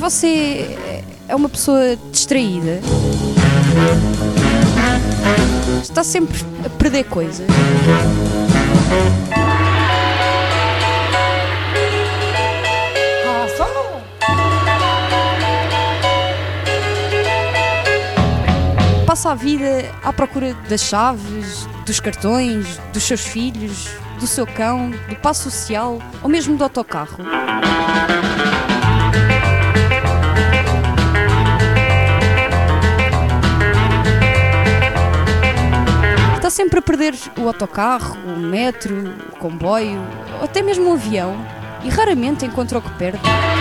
você é uma pessoa distraída, está sempre a perder coisas, passa a vida à procura das chaves, dos cartões, dos seus filhos, do seu cão, do passo social ou mesmo do autocarro. Está sempre a perder o autocarro, o metro, o comboio, ou até mesmo o avião, e raramente encontra o que perde.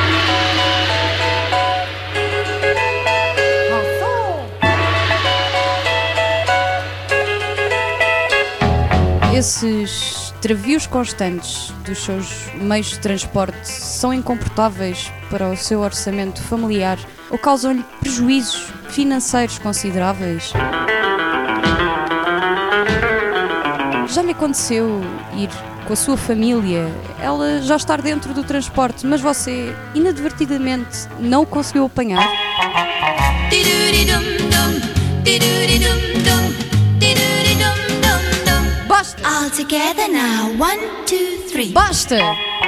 Esses travios constantes dos seus meios de transporte são incomportáveis para o seu orçamento familiar ou causam-lhe prejuízos financeiros consideráveis. Já lhe aconteceu ir com a sua família, ela já estar dentro do transporte, mas você inadvertidamente não o conseguiu apanhar? Basta! All together now, 1, 2, 3. Basta!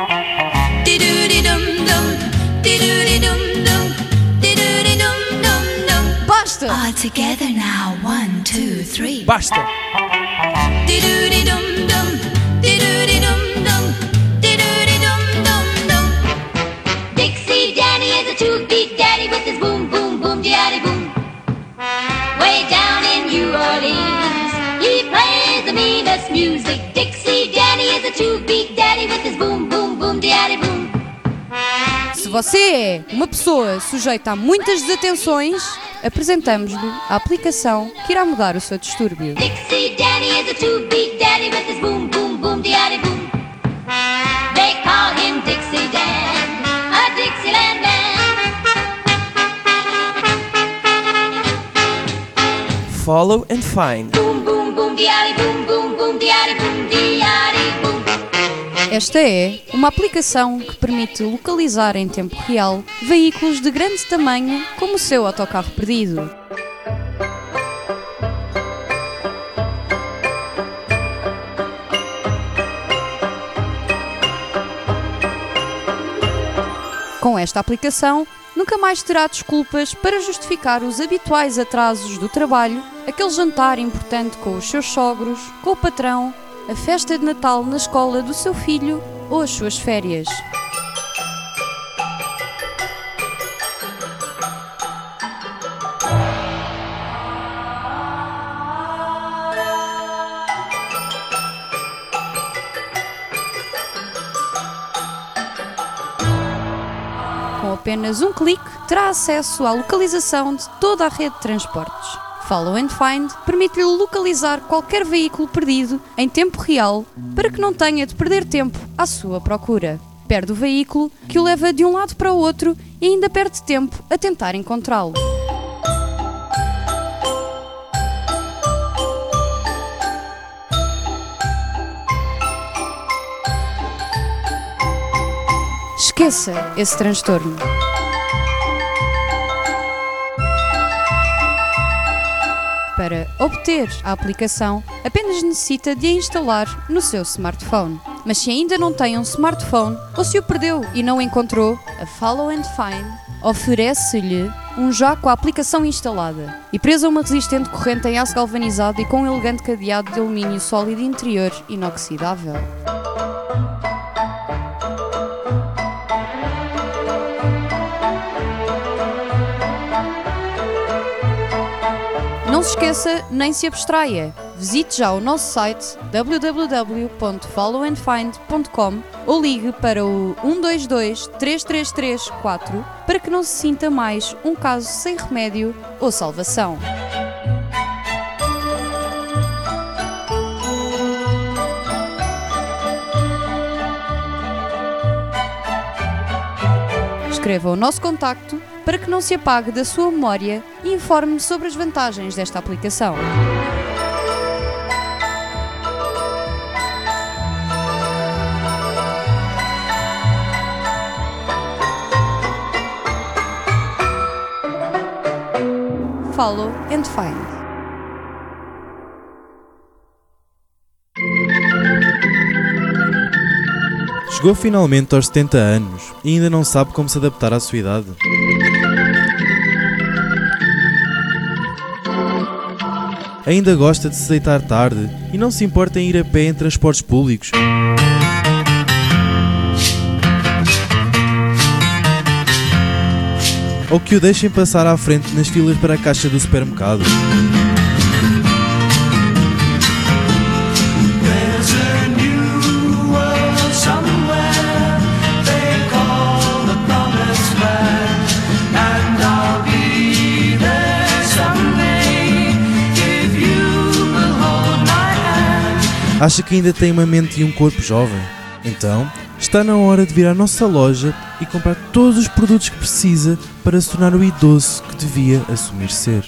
Basta! All together now, 1, 2, 3. Basta! Dixie Danny is a two-beat daddy with his boom, boom, boom, daddy boom. Way down in New Orleans, he plays the meanest music. Dixie Danny is a two-beat daddy with his boom, boom, boom, daddy boom. Se você é uma pessoa sujeita a muitas desatenções, apresentamos-lhe a aplicação que irá mudar o seu distúrbio. Dixie Danny is a two-beat daddy with his boom, boom, boom, daddy boom. They call him Dixie Dan, a Dixieland man. Follow and find. Boom, boom, boom, daddy boom, boom, boom, daddy boom, daddy boom. Esta é uma aplicação que permite localizar em tempo real veículos de grande tamanho como o seu autocarro perdido. Com esta aplicação, nunca mais terá desculpas para justificar os habituais atrasos do trabalho, aquele jantar importante com os seus sogros, com o patrão, a festa de Natal na escola do seu filho ou as suas férias. Com apenas um clique, terá acesso à localização de toda a rede de transportes. Follow and Find permite-lhe localizar qualquer veículo perdido em tempo real para que não tenha de perder tempo à sua procura. Perde o veículo, que o leva de um lado para o outro e ainda perde tempo a tentar encontrá-lo. Esqueça esse transtorno. Para obter a aplicação, apenas necessita de a instalar no seu smartphone. Mas se ainda não tem um smartphone ou se o perdeu e não o encontrou, a Follow and Find oferece-lhe um já com a aplicação instalada e presa a uma resistente corrente em aço galvanizado e com um elegante cadeado de alumínio sólido interior inoxidável. Não se esqueça nem se abstraia. Visite já o nosso site www.followandfind.com ou ligue para o 122 333 4 para que não se sinta mais um caso sem remédio ou salvação. Escreva o nosso contacto para que não se apague da sua memória e informe sobre as vantagens desta aplicação. Follow and Find. Chegou finalmente aos 70 anos e ainda não sabe como se adaptar à sua idade. Ainda gosta de se deitar tarde e não se importa em ir a pé em transportes públicos. Ou que o deixem passar à frente nas filas para a caixa do supermercado. Acha que ainda tem uma mente e um corpo jovem? Então, está na hora de vir à nossa loja e comprar todos os produtos que precisa para se tornar o idoso que devia assumir ser.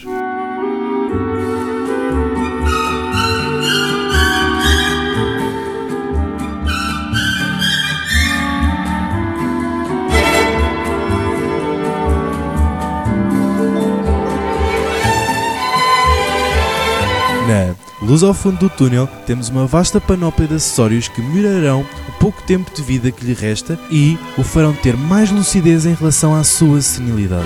Na Luz ao fundo do túnel, temos uma vasta panóplia de acessórios que melhorarão o pouco tempo de vida que lhe resta e o farão ter mais lucidez em relação à sua senilidade.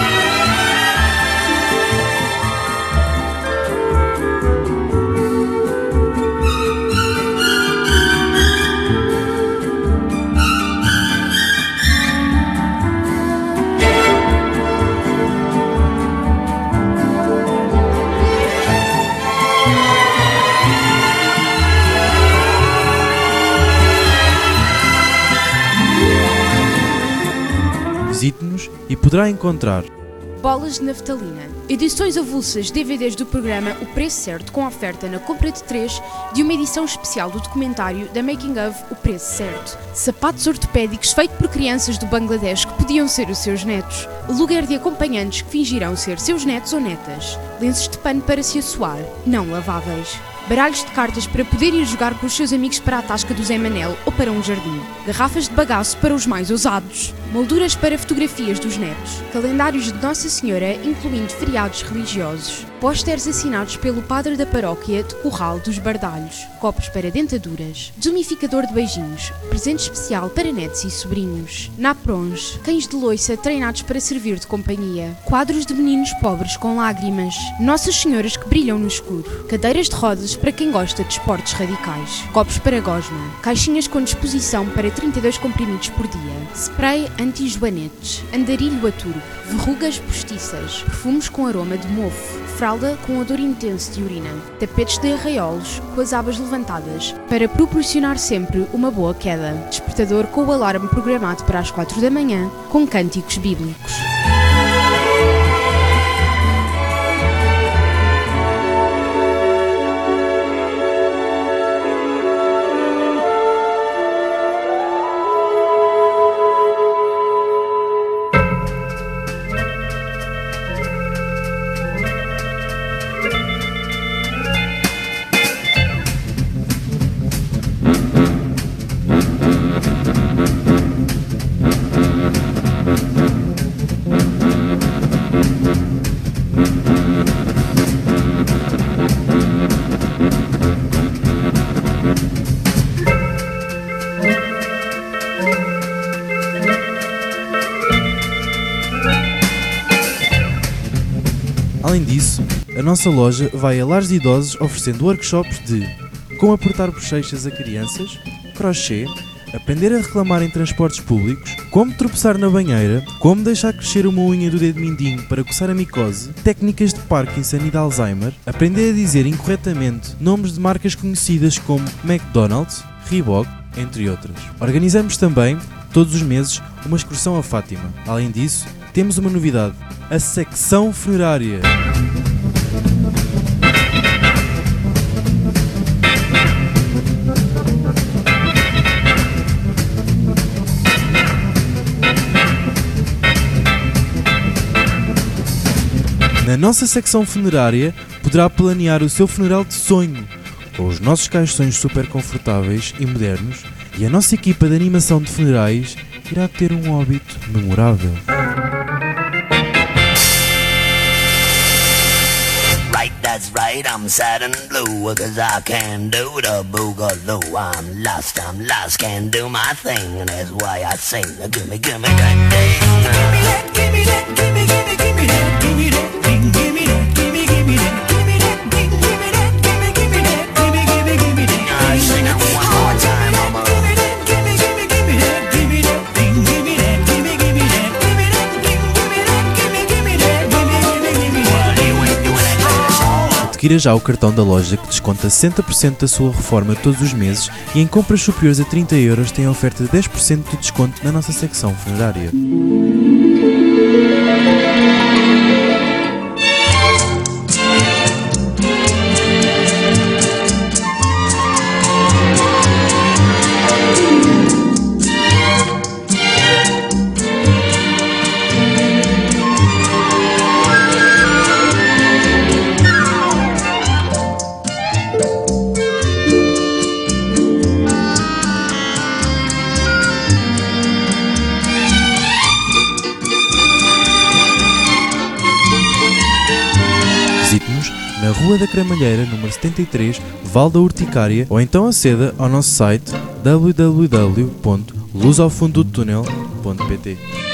Visite-nos e poderá encontrar bolas de naftalina, edições avulsas DVDs do programa O Preço Certo com oferta na compra de 3 de uma edição especial do documentário da Making of O Preço Certo, sapatos ortopédicos feitos por crianças do Bangladesh que podiam ser os seus netos, lugar de acompanhantes que fingirão ser seus netos ou netas, lenços de pano para se assoar, não laváveis, baralhos de cartas para poder ir jogar com os seus amigos para a tasca do Zé Manel ou para um jardim, garrafas de bagaço para os mais ousados, molduras para fotografias dos netos, calendários de Nossa Senhora incluindo feriados religiosos, pósteres assinados pelo padre da paróquia de Corral dos Bardalhos, copos para dentaduras, desumificador de beijinhos, presente especial para netos e sobrinhos, naprons, cães de loiça treinados para servir de companhia, quadros de meninos pobres com lágrimas, Nossas Senhoras que brilham no escuro, cadeiras de rodas para quem gosta de esportes radicais, copos para gosma, caixinhas com disposição para 32 comprimidos por dia, spray anti-joanetes, andarilho a turbo, verrugas postiças, perfumes com aroma de mofo, fralda com odor intenso de urina, tapetes de arraiolos com as abas levantadas para proporcionar sempre uma boa queda, despertador com o alarme programado para as 4 da manhã com cânticos bíblicos. Além disso, a nossa loja vai a lares de idosos oferecendo workshops de como apertar bochechas a crianças, crochê, aprender a reclamar em transportes públicos, como tropeçar na banheira, como deixar crescer uma unha do dedo mindinho para coçar a micose, técnicas de Parkinson e de Alzheimer, aprender a dizer incorretamente nomes de marcas conhecidas como McDonald's, Reebok, entre outras. Organizamos também, todos os meses, uma excursão a Fátima. Além disso, temos uma novidade, a secção funerária. Na nossa secção funerária, poderá planear o seu funeral de sonho, com os nossos caixões super confortáveis e modernos, e a nossa equipa de animação de funerais irá ter um óbito memorável. that's right, I'm sad and blue, 'cause I can't do the boogaloo. I'm lost, can't do my thing, and that's why I sing. Gimme that thing. Give me that, give me that, give me that, give me that thing, give me that, give me that, give me that thing, give me that, give me that, give me that. I sing it one more time, mama. Give me that, give me that, give me that thing, give me that, give me that, give me that thing, give me that, give me that, give me that. Well, you ain't doing that. Adquira já o cartão da loja que desconta 60% da sua reforma todos os meses e em compras superiores a 30 € tem a oferta de 10% de desconto na nossa secção funerária. Visite-nos na Rua da Cremalheira, número 73, Val da Urticária, ou então aceda ao nosso site www.luzaufundodotúnel.pt.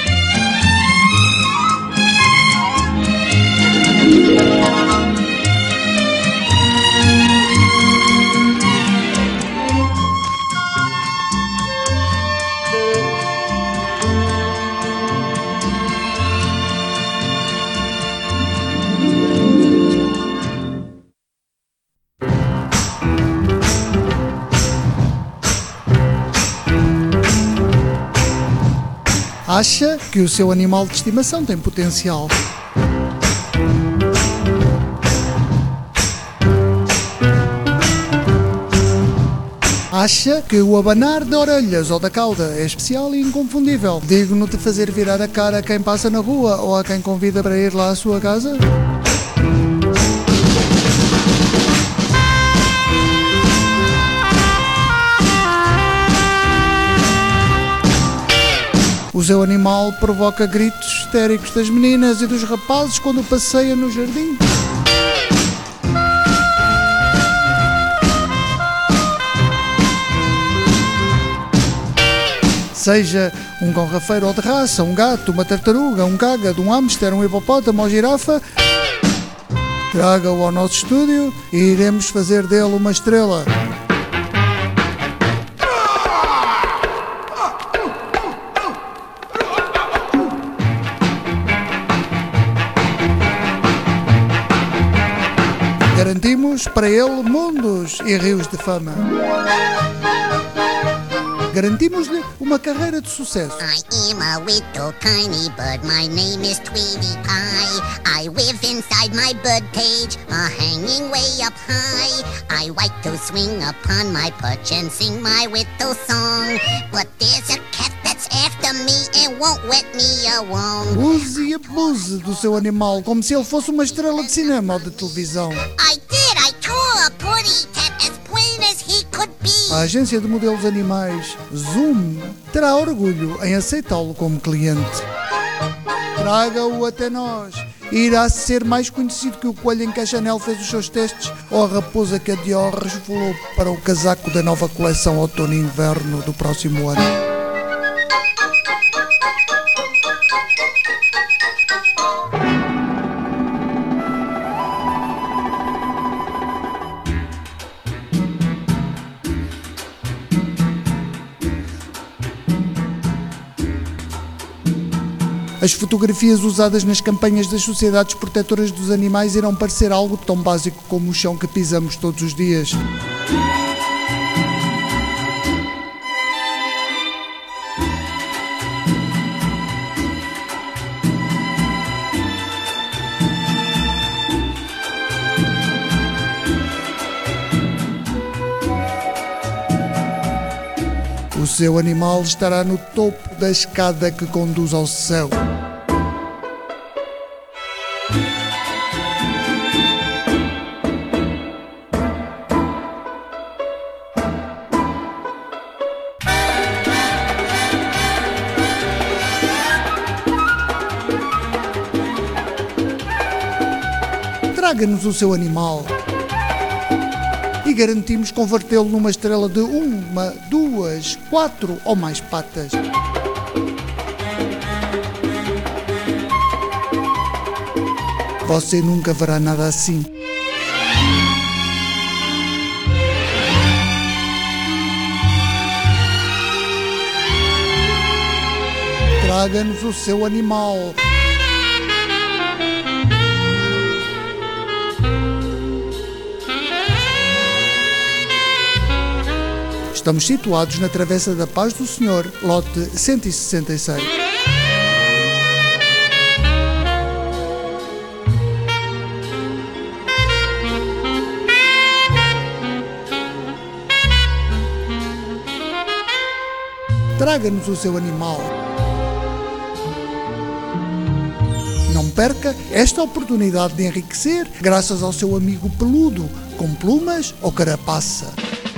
Acha que o seu animal de estimação tem potencial? Acha que o abanar de orelhas ou da cauda é especial e inconfundível, digno de fazer virar a cara a quem passa na rua ou a quem convida para ir lá à sua casa? O seu animal provoca gritos histéricos das meninas e dos rapazes quando passeia no jardim? Seja um garrafeiro ou de raça, um gato, uma tartaruga, um cágado, um hamster, um hipopótamo ou girafa, traga-o ao nosso estúdio e iremos fazer dele uma estrela. Garantimos para ele mundos e rios de fama. Garantimos-lhe uma carreira de sucesso. I am a little tiny bird, my name is Tweety Pie. I live inside my bird cage, hanging way up high. I like to swing upon my perch and sing my little song. But there's a cat that's after me and won't let me alone. Use e abuse do seu animal como se ele fosse uma estrela de cinema ou de televisão. I tore a putty cat as plain as he could be. A agência de modelos animais Zoom terá orgulho em aceitá-lo como cliente. Traga-o até nós. Irá ser mais conhecido que o coelho em que a Chanel fez os seus testes ou a raposa que a Dior resfolou para o casaco da nova coleção outono e inverno do próximo ano. As fotografias usadas nas campanhas das sociedades protetoras dos animais irão parecer algo tão básico como o chão que pisamos todos os dias. O seu animal estará no topo da escada que conduz ao céu. Traga-nos o seu animal e garantimos convertê-lo numa estrela de 1, 2, 4 ou mais patas. Você nunca verá nada assim. Traga-nos o seu animal. Estamos situados na Travessa da Paz do Senhor, lote 166. Traga-nos o seu animal. Não perca esta oportunidade de enriquecer graças ao seu amigo peludo, com plumas ou carapaça.